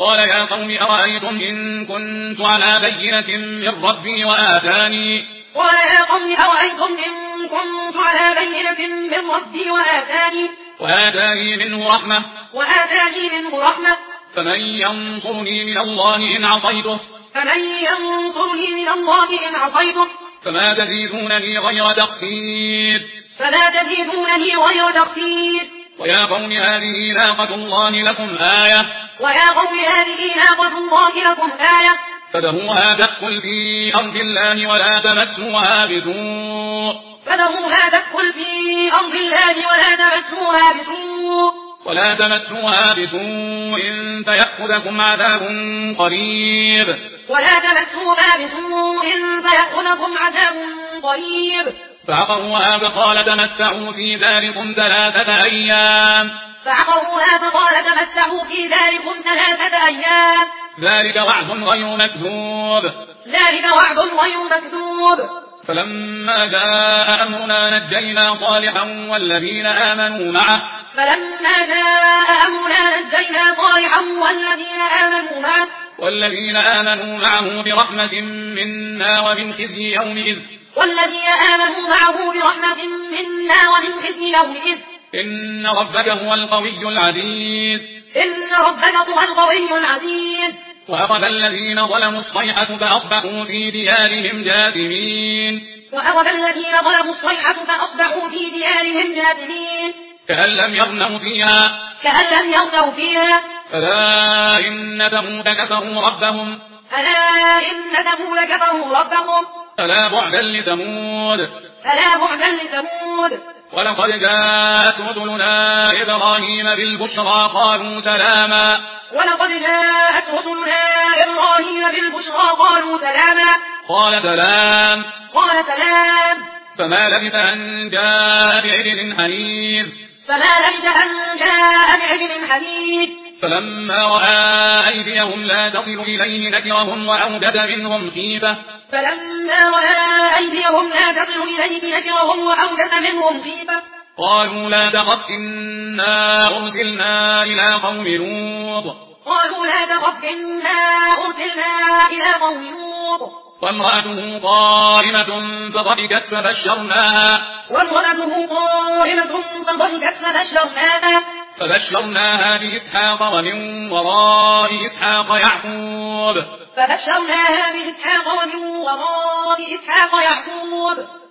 قال يا قوم أرأيتم إن كنت على بينة من ربي وآتاني منه رحمة فمن ينصرني من الله إن عصيته فما تزيدونني غير تقصير ويا قوم هذه ناقة الله لكم آية فذروها تأكل في أرض الله ولا تمسوها بسوء فيأخذكم عذاب قريب فعقروها فقال تمتعوا في داركم 3 أيام ذلك وعد غير مكذوب فلما جاء أمرنا نجينا صالحا والذين آمنوا معه برحمة منا ومن خزي يومئذ إن ربك هو القوي العزيز وأخذ الذين ظلموا الصيحة فأصبحوا في ديارهم جاثمين كأن لم يغنوا فيها ألا إن ثمود كفروا ربهم ألا بعدا لثمود ولقد جاءت رسلنا إبراهيم بالبشرى قالوا سلاما قال سلام فما لبث أن جاء بعجل حنيذ فلما رأى أيديهم لا تصل إليه نكرهم وأوجس منهم خيفة قالوا لا تخف إنا أرسلنا إلى قوم لوط وامرأته قائمة فضحكت فبشرناها بإسحاق ومن وراء إسحاق يعقوب